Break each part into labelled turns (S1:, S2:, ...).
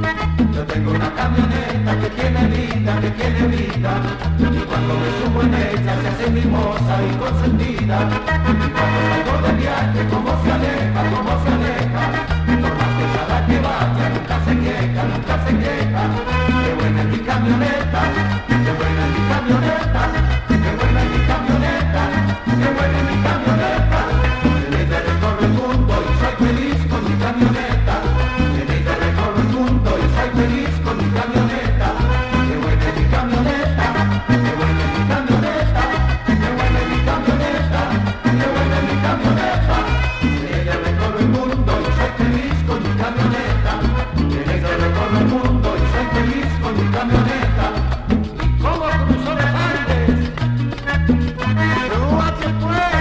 S1: Yo tengo una camioneta que tiene vida, y cuando me subo en ella se hace mimosa y consentida, y cuando salgo de viaje como se aleja, por más pesada que vaya, nunca se queja, qué buena es mi camioneta, qué buena es mi camioneta, qué buena es mi camioneta, qué buena es mi camioneta, en ella recorro el mundo y soy feliz con mi camioneta, en ella recorro el mundo y soy feliz con mi camioneta, qué buena es mi camioneta, qué buena es mi camioneta, qué buena es mi camioneta, qué buena es mi camioneta, en ella recorro el mundo y soy feliz con mi camioneta, en ella recorro el mundo y soy feliz con mi camioneta. ¿Y cómo cruzó los Andes? ¡Súbate pues!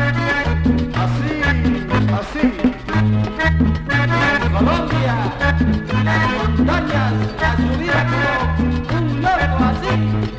S1: Así. Colombia, las montañas, la subida como un loco así.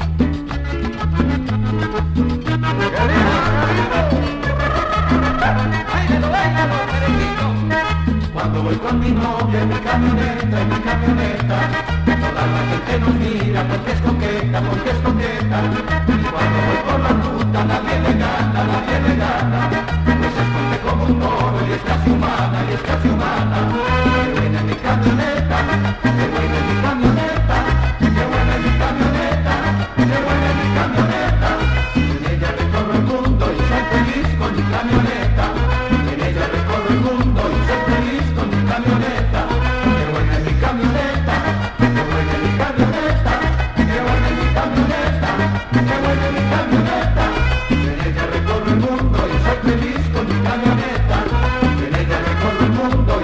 S1: ¡Báilalo, perejito! Cuando voy con mi novia en mi camioneta, toda la gente nos mira porque es coqueta, y cuando voy por la ruta nadie le gana, pues es fuerte como un toro y es casi humana, qué buena es mi camioneta, qué buena es mi camioneta, qué buena es mi camioneta, qué buena es mi camioneta, en ella recorro el mundo y soy feliz con mi camioneta, en ella recorro el mundo y soy feliz con mi camioneta, qué buena es mi camioneta, qué buena es mi camioneta, qué buena es mi camioneta, qué buena es mi camioneta, en ella recorro el mundo y soy feliz con mi camioneta, en ella recorro el mundo